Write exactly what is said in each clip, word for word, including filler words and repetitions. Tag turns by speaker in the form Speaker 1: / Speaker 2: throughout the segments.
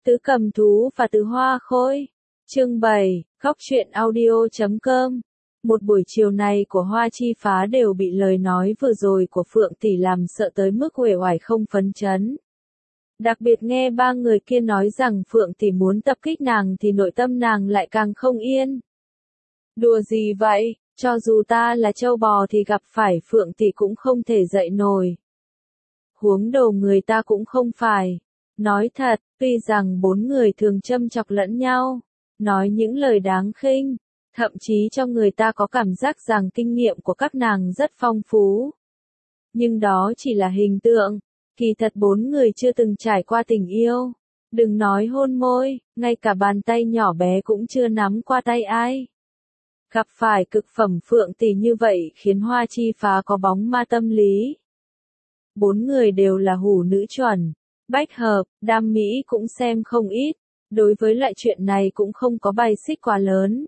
Speaker 1: Tứ Cầm Thú và Tứ Hoa Khôi. Chương bảy, Góc truyện audio chấm com. Một buổi chiều này của Hoa Chi Phá đều bị lời nói vừa rồi của Phượng Tỷ làm sợ tới mức uể oải không phấn chấn. Đặc biệt nghe ba người kia nói rằng Phượng Tỷ muốn tập kích nàng thì nội tâm nàng lại càng không yên. Đùa gì vậy, cho dù ta là trâu bò thì gặp phải Phượng Tỷ cũng không thể dậy nổi. Huống đồ người ta cũng không phải. Nói thật, tuy rằng bốn người thường châm chọc lẫn nhau, nói những lời đáng khinh, thậm chí cho người ta có cảm giác rằng kinh nghiệm của các nàng rất phong phú. Nhưng đó chỉ là hình tượng, kỳ thật bốn người chưa từng trải qua tình yêu. Đừng nói hôn môi, ngay cả bàn tay nhỏ bé cũng chưa nắm qua tay ai. Gặp phải cực phẩm Phượng Tỷ như vậy khiến Hoa Chi Phá có bóng ma tâm lý. Bốn người đều là hủ nữ chuẩn. Bách hợp, Đam Mỹ cũng xem không ít, đối với loại chuyện này cũng không có bài xích quá lớn.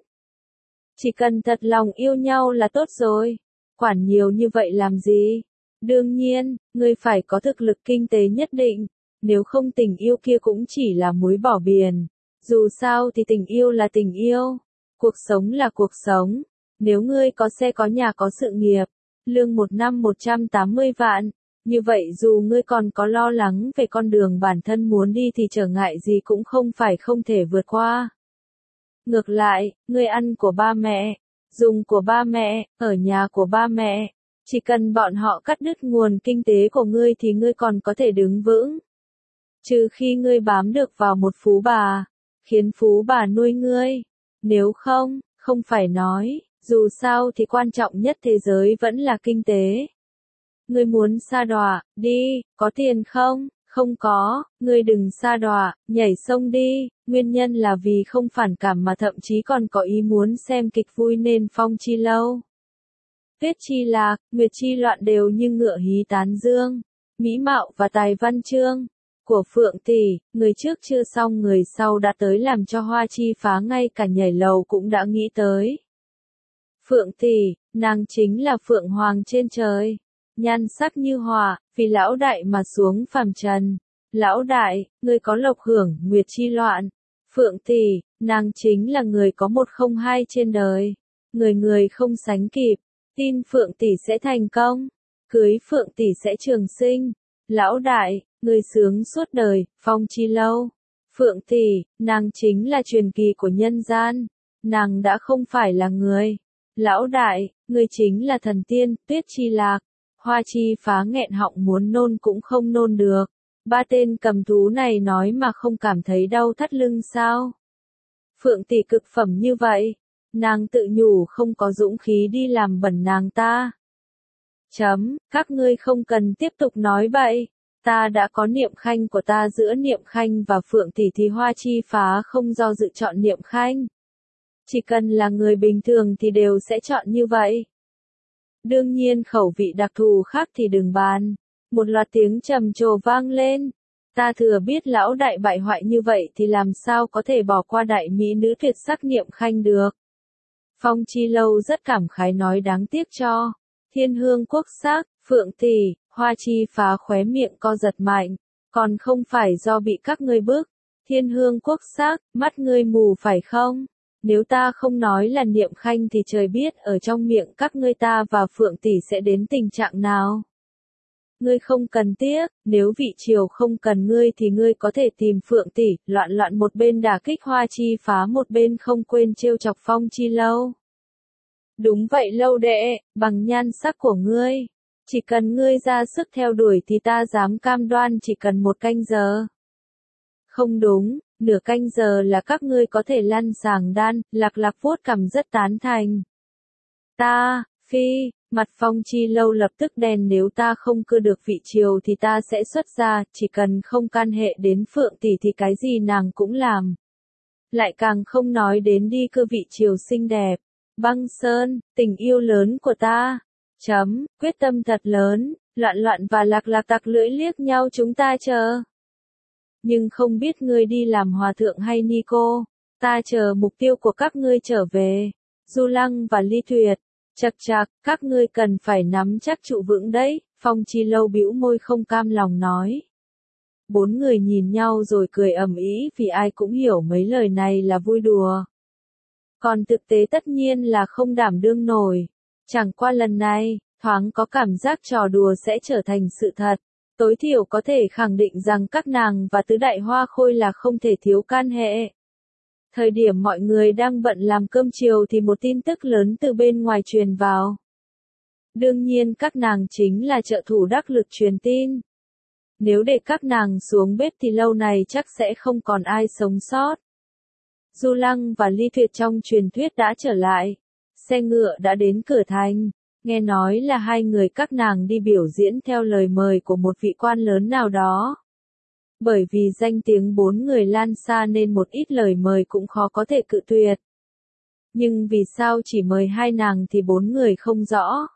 Speaker 1: Chỉ cần thật lòng yêu nhau là tốt rồi, quản nhiều như vậy làm gì? Đương nhiên, ngươi phải có thực lực kinh tế nhất định, nếu không tình yêu kia cũng chỉ là muối bỏ biển. Dù sao thì tình yêu là tình yêu, cuộc sống là cuộc sống, nếu ngươi có xe có nhà có sự nghiệp, lương một năm một trăm tám mươi vạn. Như vậy dù ngươi còn có lo lắng về con đường bản thân muốn đi thì trở ngại gì cũng không phải không thể vượt qua. Ngược lại, ngươi ăn của ba mẹ, dùng của ba mẹ, ở nhà của ba mẹ, chỉ cần bọn họ cắt đứt nguồn kinh tế của ngươi thì ngươi còn có thể đứng vững. Trừ khi ngươi bám được vào một phú bà, khiến phú bà nuôi ngươi. Nếu không, không phải nói, dù sao thì quan trọng nhất thế giới vẫn là kinh tế. Ngươi muốn sa đọa, đi, có tiền không? Không có, ngươi đừng sa đọa, nhảy sông đi, nguyên nhân là vì không phản cảm mà thậm chí còn có ý muốn xem kịch vui nên phong chi lâu. Tuyết chi lạc, nguyệt chi loạn đều như ngựa hí tán dương, mỹ mạo và tài văn chương của Phượng Tỷ, người trước chưa xong người sau đã tới làm cho Hoa Chi Phá ngay cả nhảy lầu cũng đã nghĩ tới. Phượng Tỷ, nàng chính là Phượng Hoàng trên trời. Nhan sắc như họa, vì lão đại mà xuống phàm trần. Lão đại, ngươi có lộc hưởng, nguyệt chi loạn. Phượng Tỷ, nàng chính là người có một không hai trên đời. Người người không sánh kịp. Tin Phượng Tỷ sẽ thành công. Cưới Phượng Tỷ sẽ trường sinh. Lão đại, ngươi sướng suốt đời, phong chi lâu. Phượng Tỷ, nàng chính là truyền kỳ của nhân gian. Nàng đã không phải là người. Lão đại, ngươi chính là thần tiên, tuyết chi lạc. Hoa Chi Phá nghẹn họng muốn nôn cũng không nôn được. Ba tên cầm thú này nói mà không cảm thấy đau thắt lưng sao? Phượng Tỷ cực phẩm như vậy, nàng tự nhủ không có dũng khí đi làm bẩn nàng ta. Chấm, các ngươi không cần tiếp tục nói bậy. Ta đã có Niệm Khanh của ta, giữa Niệm Khanh và Phượng Tỷ thì Hoa Chi Phá không do dự chọn Niệm Khanh. Chỉ cần là người bình thường thì đều sẽ chọn như vậy. Đương nhiên khẩu vị đặc thù khác thì đừng bàn. Một loạt tiếng trầm trồ vang lên. Ta thừa biết lão đại bại hoại như vậy thì làm sao có thể bỏ qua đại mỹ nữ tuyệt sắc Niệm Khanh được. Phong Chi Lâu rất cảm khái nói đáng tiếc cho. Thiên hương quốc sắc, Phượng Tỷ, Hoa Chi Phá khóe miệng co giật mạnh. Còn không phải do bị các ngươi bức. Thiên hương quốc sắc, mắt ngươi mù phải không? Nếu ta không nói là Niệm Khanh thì trời biết ở trong miệng các ngươi ta và Phượng Tỷ sẽ đến tình trạng nào. Ngươi không cần tiếc, nếu vị triều không cần ngươi thì ngươi có thể tìm Phượng Tỷ, loạn loạn một bên đả kích Hoa Chi Phá một bên không quên trêu chọc Phong Chi Lâu. Đúng vậy Lâu đệ, bằng nhan sắc của ngươi, chỉ cần ngươi ra sức theo đuổi thì ta dám cam đoan chỉ cần một canh giờ. Không đúng. Nửa canh giờ là các ngươi có thể lăn sàng đan, Lạc Lạc vuốt cằm rất tán thành. Ta, phi, mặt Phong Chi Lâu lập tức đen, nếu ta không cưa được vị triều thì ta sẽ xuất ra, chỉ cần không can hệ đến Phượng Tỷ thì cái gì nàng cũng làm. Lại càng không nói đến đi cưa vị triều xinh đẹp. Băng Sơn, tình yêu lớn của ta. Chấm, quyết tâm thật lớn, loạn loạn và Lạc Lạc tặc lưỡi liếc nhau chúng ta chờ. Nhưng không biết ngươi đi làm hòa thượng hay ni cô, ta chờ mục tiêu của các ngươi trở về. Du Lăng và Ly Tuyệt, chật chạc, các ngươi cần phải nắm chắc trụ vững đấy, Phong Chi Lâu bĩu môi không cam lòng nói. Bốn người nhìn nhau rồi cười ầm ĩ vì ai cũng hiểu mấy lời này là vui đùa. Còn thực tế tất nhiên là không đảm đương nổi. Chẳng qua lần này, thoáng có cảm giác trò đùa sẽ trở thành sự thật. Tối thiểu có thể khẳng định rằng các nàng và tứ đại hoa khôi là không thể thiếu can hệ. Thời điểm mọi người đang bận làm cơm chiều thì một tin tức lớn từ bên ngoài truyền vào. Đương nhiên các nàng chính là trợ thủ đắc lực truyền tin. Nếu để các nàng xuống bếp thì lâu này chắc sẽ không còn ai sống sót. Du Lăng và Ly Tuyệt trong truyền thuyết đã trở lại. Xe ngựa đã đến cửa thành. Nghe nói là hai người các nàng đi biểu diễn theo lời mời của một vị quan lớn nào đó. Bởi vì danh tiếng bốn người lan xa nên một ít lời mời cũng khó có thể cự tuyệt. Nhưng vì sao chỉ mời hai nàng thì bốn người không rõ.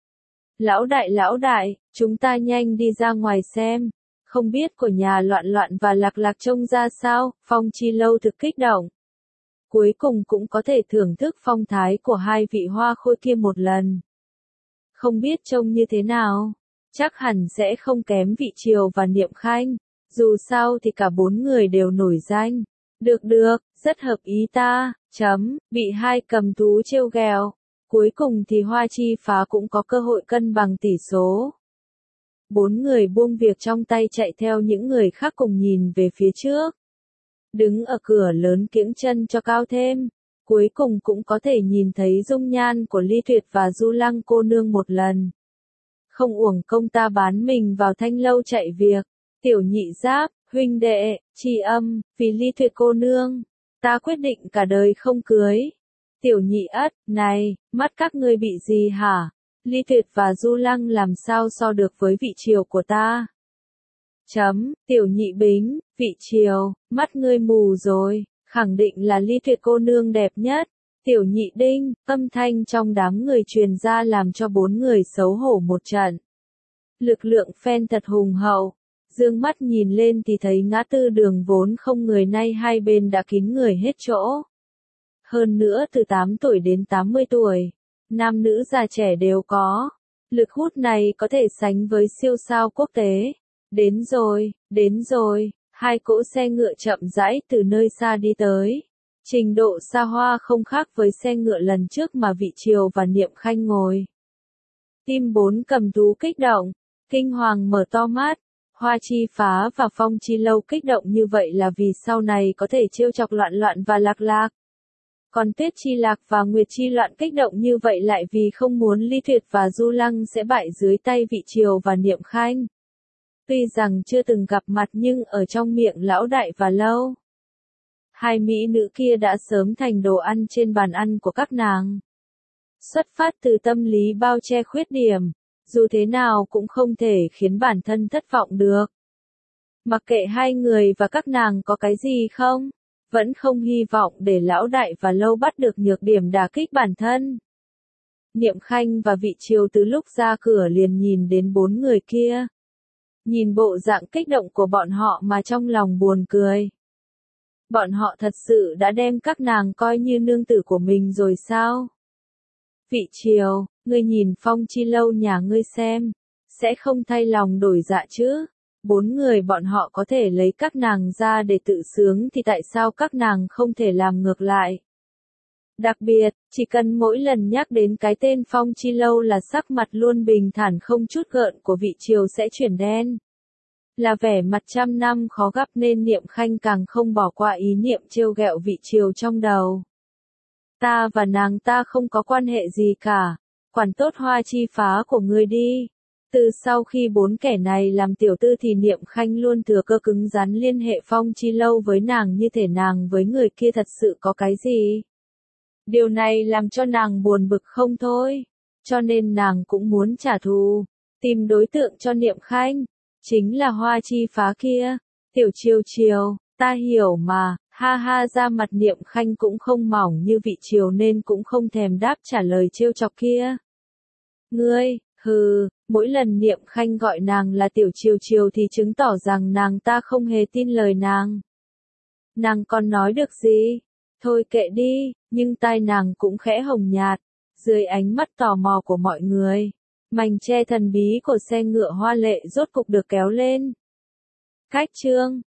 Speaker 1: Lão đại lão đại, chúng ta nhanh đi ra ngoài xem. Không biết của nhà Loạn Loạn và Lạc Lạc trông ra sao, Phong Chi Lâu thực kích động. Cuối cùng cũng có thể thưởng thức phong thái của hai vị hoa khôi kia một lần. Không biết trông như thế nào, chắc hẳn sẽ không kém Vị Triều và Niệm Khanh, dù sao thì cả bốn người đều nổi danh. Được được, rất hợp ý ta, chấm, bị hai cầm thú trêu ghẹo. Cuối cùng thì Hoa Chi Phá cũng có cơ hội cân bằng tỷ số. Bốn người buông việc trong tay chạy theo những người khác cùng nhìn về phía trước. Đứng ở cửa lớn kiễng chân cho cao thêm. Cuối cùng cũng có thể nhìn thấy dung nhan của Ly Tuyệt và Du Lăng cô nương một lần. Không uổng công ta bán mình vào Thanh Lâu chạy việc. Tiểu Nhị Giáp, huynh đệ, tri âm, vì Ly Tuyệt cô nương, ta quyết định cả đời không cưới. Tiểu Nhị Ất, này, mắt các ngươi bị gì hả? Ly Tuyệt và Du Lăng làm sao so được với Vị Triều của ta? Chấm, Tiểu Nhị Bính, Vị Triều, mắt ngươi mù rồi, khẳng định là Ly Tuyệt cô nương đẹp nhất. Tiểu Nhị Đinh, âm thanh trong đám người truyền ra làm cho bốn người xấu hổ một trận. Lực lượng fan thật hùng hậu. Dương mắt nhìn lên thì thấy ngã tư đường vốn không người nay hai bên đã kín người hết chỗ. Hơn nữa từ tám tuổi đến tám mươi tuổi, nam nữ già trẻ đều có. Lực hút này có thể sánh với siêu sao quốc tế. Đến rồi, đến rồi, hai cỗ xe ngựa chậm rãi từ nơi xa đi tới. Trình độ xa hoa không khác với xe ngựa lần trước mà Vị Triều và Niệm Khanh ngồi. Tim bốn cầm thú kích động, kinh hoàng mở to mắt. Hoa Chi Phá và Phong Chi Lâu kích động như vậy là vì sau này có thể trêu chọc Loạn Loạn và Lạc Lạc. Còn Tuyết Chi Lạc và Nguyệt Chi Loạn kích động như vậy lại vì không muốn Ly Tuyệt và Du Lăng sẽ bại dưới tay Vị Triều và Niệm Khanh. Tuy rằng chưa từng gặp mặt nhưng ở trong miệng lão đại và Lâu, hai mỹ nữ kia đã sớm thành đồ ăn trên bàn ăn của các nàng. Xuất phát từ tâm lý bao che khuyết điểm, dù thế nào cũng không thể khiến bản thân thất vọng được. Mặc kệ hai người và các nàng có cái gì không, vẫn không hy vọng để lão đại và Lâu bắt được nhược điểm đả kích bản thân. Niệm Khanh và Vị Triều từ lúc ra cửa liền nhìn đến bốn người kia. Nhìn bộ dạng kích động của bọn họ mà trong lòng buồn cười. Bọn họ thật sự đã đem các nàng coi như nương tử của mình rồi sao? Vị Triều, ngươi nhìn Phong Chi Lâu nhà ngươi xem, sẽ không thay lòng đổi dạ chứ? Bốn người bọn họ có thể lấy các nàng ra để tự sướng thì tại sao các nàng không thể làm ngược lại? Đặc biệt, chỉ cần mỗi lần nhắc đến cái tên Phong Chi Lâu là sắc mặt luôn bình thản không chút gợn của Vị Triều sẽ chuyển đen. Là vẻ mặt trăm năm khó gặp nên Niệm Khanh càng không bỏ qua ý niệm trêu ghẹo Vị Triều trong đầu. Ta và nàng ta không có quan hệ gì cả, quản tốt Hoa Chi Phá của ngươi đi. Từ sau khi bốn kẻ này làm tiểu tư thì Niệm Khanh luôn thừa cơ cứng rắn liên hệ Phong Chi Lâu với nàng như thể nàng với người kia thật sự có cái gì. Điều này làm cho nàng buồn bực không thôi, cho nên nàng cũng muốn trả thù, tìm đối tượng cho Niệm Khanh, chính là Hoa Chi Phá kia. Tiểu Triều Triều, ta hiểu mà, ha ha, ra mặt Niệm Khanh cũng không mỏng như Vị Triều nên cũng không thèm đáp trả lời trêu chọc kia. Ngươi, hừ, mỗi lần Niệm Khanh gọi nàng là Tiểu Triều Triều thì chứng tỏ rằng nàng ta không hề tin lời nàng. Nàng còn nói được gì? Thôi kệ đi, nhưng tai nàng cũng khẽ hồng nhạt, dưới ánh mắt tò mò của mọi người. Mảnh che thần bí của xe ngựa hoa lệ rốt cục được kéo lên. Cách chương